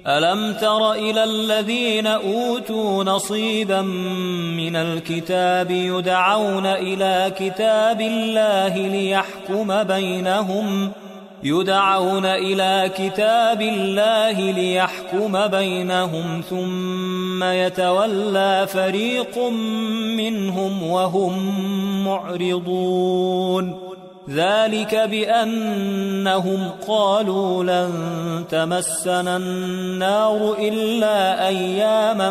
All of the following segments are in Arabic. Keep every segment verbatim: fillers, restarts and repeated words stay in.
ألم تر إلى الذين أوتوا نصيبا من الكتاب يدعون إلى كتاب الله ليحكم بينهم يدعون إلى كتاب الله ليحكم بينهم ثم يتولى فريق منهم وهم معرضون ذلك بأنهم قالوا لن تمسنا النار إلا أياما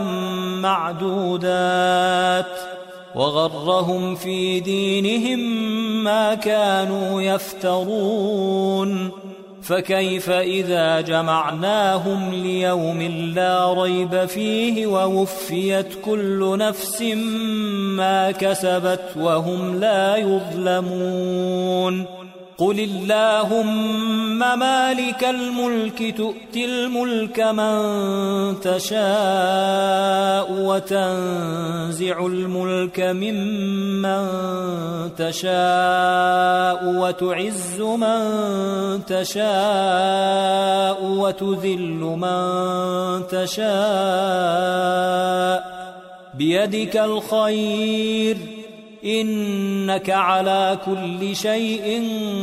معدودات وغرهم في دينهم ما كانوا يفترون فكيف إذا جمعناهم ليوم لا ريب فيه ووفيت كل نفس ما كسبت وهم لا يظلمون قل اللهم مالك الملك تؤتي الملك من تشاء وتنزع الملك ممن تشاء وتعز من تشاء وتذل من تشاء بيدك الخير إنك على كل شيء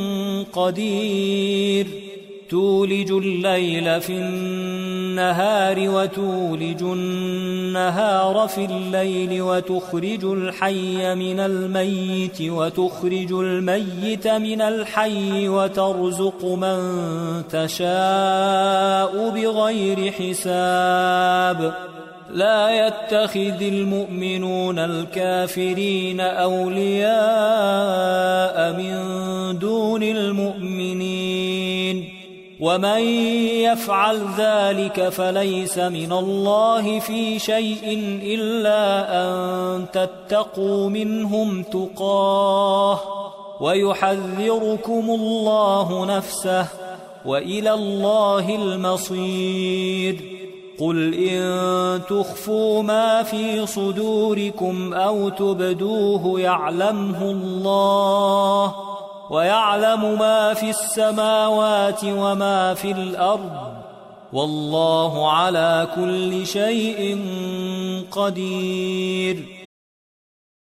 قدير تولج الليل في النهار وتولج النهار في الليل وتخرج الحي من الميت وتخرج الميت من الحي وترزق من تشاء بغير حساب لا يتخذ المؤمنون الكافرين أولياء من دون المؤمنين ومن يفعل ذلك فليس من الله في شيء إلا أن تتقوا منهم تقاه ويحذركم الله نفسه وإلى الله المصير قل إن تخفوا ما في صدوركم أو تبدوه يعلمه الله ويعلم ما في السماوات وما في الأرض والله على كل شيء قدير